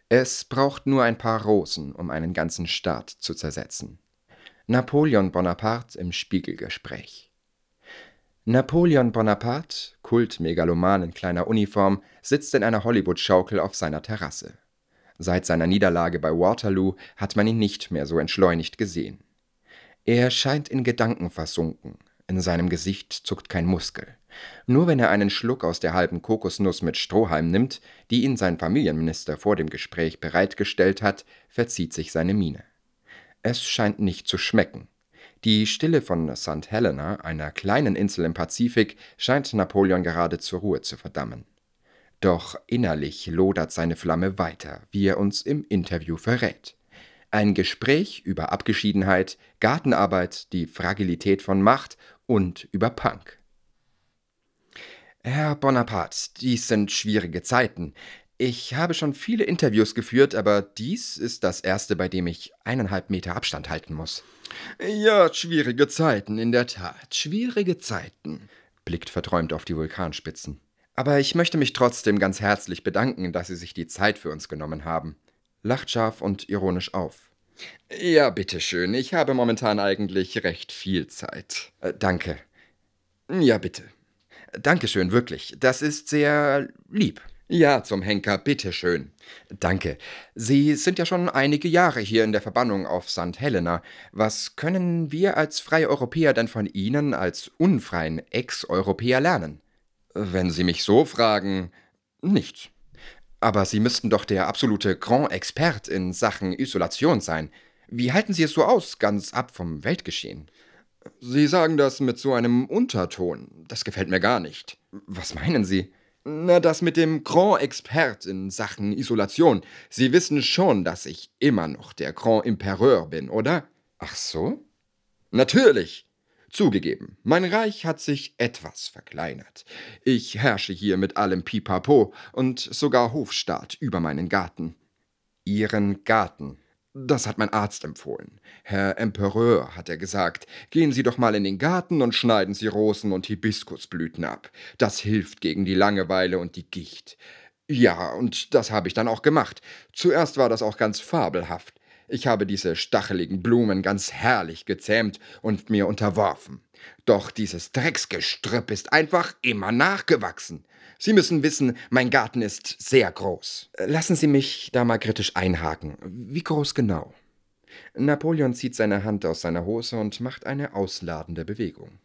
Es braucht nur ein paar Rosen, um einen ganzen Staat zu zersetzen. Napoleon Bonaparte im Spiegelgespräch. Napoleon Bonaparte, Kultmegaloman in kleiner Uniform, sitzt in einer Hollywood-Schaukel auf seiner Terrasse. Seit seiner Niederlage bei Waterloo hat man ihn nicht mehr so entschleunigt gesehen. Er scheint in Gedanken versunken. In seinem Gesicht zuckt kein Muskel. Nur wenn er einen Schluck aus der halben Kokosnuss mit Strohhalm nimmt, die ihn sein Familienminister vor dem Gespräch bereitgestellt hat, verzieht sich seine Miene. Es scheint nicht zu schmecken. Die Stille von St. Helena, einer kleinen Insel im Pazifik, scheint Napoleon gerade zur Ruhe zu verdammen. Doch innerlich lodert seine Flamme weiter, wie er uns im Interview verrät. Ein Gespräch über Abgeschiedenheit, Gartenarbeit, die Fragilität von Macht und über Punk. Herr Bonaparte, dies sind schwierige Zeiten. Ich habe schon viele Interviews geführt, aber dies ist das erste, bei dem ich 1,5 Meter Abstand halten muss. Ja, schwierige Zeiten, in der Tat. Schwierige Zeiten, blickt verträumt auf die Vulkanspitzen. Aber ich möchte mich trotzdem ganz herzlich bedanken, dass Sie sich die Zeit für uns genommen haben. Lacht scharf und ironisch auf. Ja, bitteschön, ich habe momentan eigentlich recht viel Zeit. Danke. Ja, bitte. Dankeschön, wirklich. Das ist sehr lieb. Ja, zum Henker, bitteschön. Danke. Sie sind ja schon einige Jahre hier in der Verbannung auf St. Helena. Was können wir als freie Europäer denn von Ihnen als unfreien Ex-Europäer lernen? Wenn Sie mich so fragen, nichts. Aber Sie müssten doch der absolute Grand Expert in Sachen Isolation sein. Wie halten Sie es so aus, ganz ab vom Weltgeschehen? Sie sagen das mit so einem Unterton. Das gefällt mir gar nicht. Was meinen Sie? Na, das mit dem Grand Expert in Sachen Isolation. Sie wissen schon, dass ich immer noch der Grand Impereur bin, oder? Ach so? Natürlich. Zugegeben, mein Reich hat sich etwas verkleinert. Ich herrsche hier mit allem Pipapo und sogar Hofstaat über meinen Garten. Ihren Garten? Das hat mein Arzt empfohlen. Herr Empereur, hat er gesagt, gehen Sie doch mal in den Garten und schneiden Sie Rosen und Hibiskusblüten ab. Das hilft gegen die Langeweile und die Gicht. Ja, und das habe ich dann auch gemacht. Zuerst war das auch ganz fabelhaft. Ich habe diese stacheligen Blumen ganz herrlich gezähmt und mir unterworfen. Doch dieses Drecksgestrüpp ist einfach immer nachgewachsen. Sie müssen wissen, mein Garten ist sehr groß. Lassen Sie mich da mal kritisch einhaken. Wie groß genau? Napoleon zieht seine Hand aus seiner Hose und macht eine ausladende Bewegung.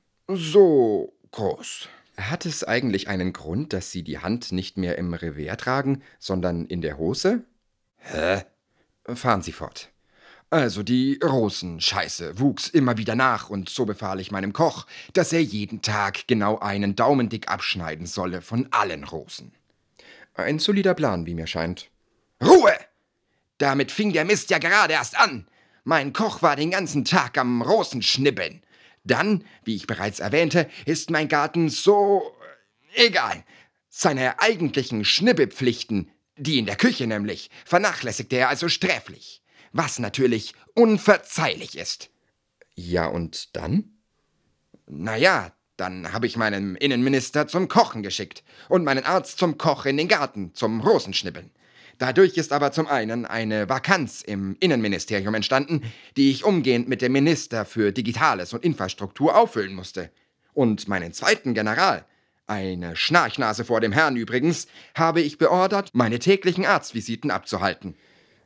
So groß. Hat es eigentlich einen Grund, dass Sie die Hand nicht mehr im Revers tragen, sondern in der Hose? Hä? Fahren Sie fort. Also die Rosenscheiße wuchs immer wieder nach und so befahl ich meinem Koch, dass er jeden Tag genau einen Daumendick abschneiden solle von allen Rosen. Ein solider Plan, wie mir scheint. Ruhe! Damit fing der Mist ja gerade erst an. Mein Koch war den ganzen Tag am Rosenschnibbeln. Dann, wie ich bereits erwähnte, ist mein Garten so... egal. Seine eigentlichen Schnibbelpflichten, die in der Küche nämlich, vernachlässigte er also sträflich. Was natürlich unverzeihlich ist. Ja, und dann? Naja, dann habe ich meinen Innenminister zum Kochen geschickt und meinen Arzt zum Koch in den Garten, zum Rosenschnibbeln. Dadurch ist aber zum einen eine Vakanz im Innenministerium entstanden, die ich umgehend mit dem Minister für Digitales und Infrastruktur auffüllen musste. Und meinen zweiten General, eine Schnarchnase vor dem Herrn übrigens, habe ich beordert, meine täglichen Arztvisiten abzuhalten.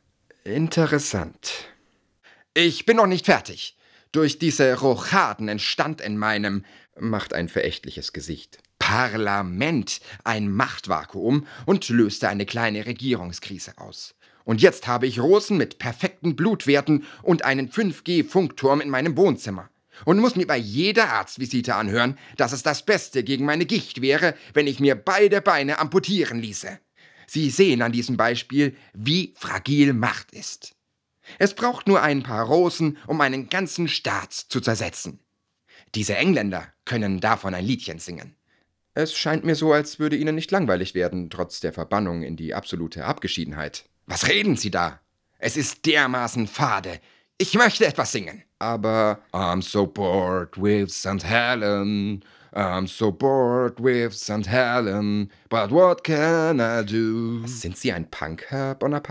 Interessant. Ich bin noch nicht fertig. Durch diese Rochaden entstand in meinem, macht ein verächtliches Gesicht, Parlament ein Machtvakuum und löste eine kleine Regierungskrise aus. Und jetzt habe ich Rosen mit perfekten Blutwerten und einen 5G-Funkturm in meinem Wohnzimmer. Und muss mir bei jeder Arztvisite anhören, dass es das Beste gegen meine Gicht wäre, wenn ich mir beide Beine amputieren ließe. Sie sehen an diesem Beispiel, wie fragil Macht ist. Es braucht nur ein paar Rosen, um einen ganzen Staat zu zersetzen. Diese Engländer können davon ein Liedchen singen. Es scheint mir so, als würde Ihnen nicht langweilig werden, trotz der Verbannung in die absolute Abgeschiedenheit. Was reden Sie da? Es ist dermaßen fade. Ich möchte etwas singen. Aber I'm so bored with St. Helen. I'm so bored with St. Helen. But what can I do? Sind Sie ein Punk, Herr Bonaparte?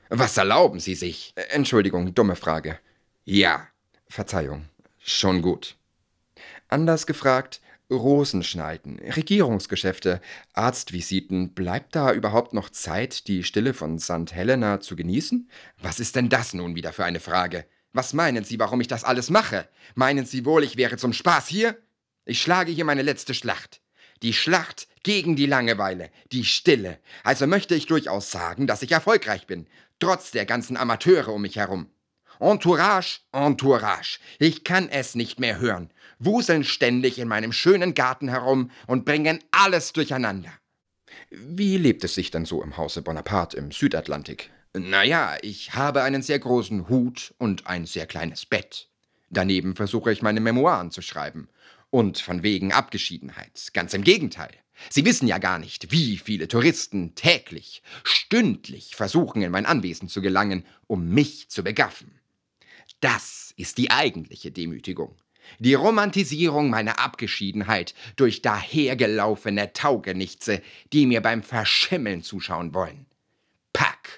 Was erlauben Sie sich? Entschuldigung, dumme Frage. Ja. Verzeihung. Schon gut. Anders gefragt, Rosen schneiden, Regierungsgeschäfte, Arztvisiten, bleibt da überhaupt noch Zeit, die Stille von St. Helena zu genießen? Was ist denn das nun wieder für eine Frage? Was meinen Sie, warum ich das alles mache? Meinen Sie wohl, ich wäre zum Spaß hier? Ich schlage hier meine letzte Schlacht. Die Schlacht gegen die Langeweile, die Stille. Also möchte ich durchaus sagen, dass ich erfolgreich bin, trotz der ganzen Amateure um mich herum. Entourage, Entourage. Ich kann es nicht mehr hören. Wuseln ständig in meinem schönen Garten herum und bringen alles durcheinander. Wie lebt es sich denn so im Hause Bonaparte im Südatlantik? Naja, ich habe einen sehr großen Hut und ein sehr kleines Bett. Daneben versuche ich meine Memoiren zu schreiben. Und von wegen Abgeschiedenheit. Ganz im Gegenteil. Sie wissen ja gar nicht, wie viele Touristen täglich, stündlich versuchen, in mein Anwesen zu gelangen, um mich zu begaffen. Das ist die eigentliche Demütigung. Die Romantisierung meiner Abgeschiedenheit durch dahergelaufene Taugenichtse, die mir beim Verschimmeln zuschauen wollen. Pack!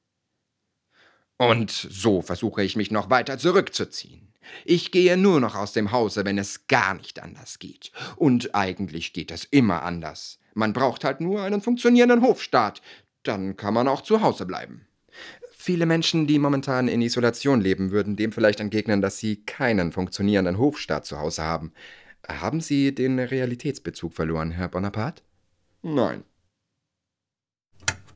Und so versuche ich mich noch weiter zurückzuziehen. Ich gehe nur noch aus dem Hause, wenn es gar nicht anders geht. Und eigentlich geht es immer anders. Man braucht halt nur einen funktionierenden Hofstaat. Dann kann man auch zu Hause bleiben. Viele Menschen, die momentan in Isolation leben, würden dem vielleicht entgegnen, dass sie keinen funktionierenden Hofstaat zu Hause haben. Haben Sie den Realitätsbezug verloren, Herr Bonaparte? Nein,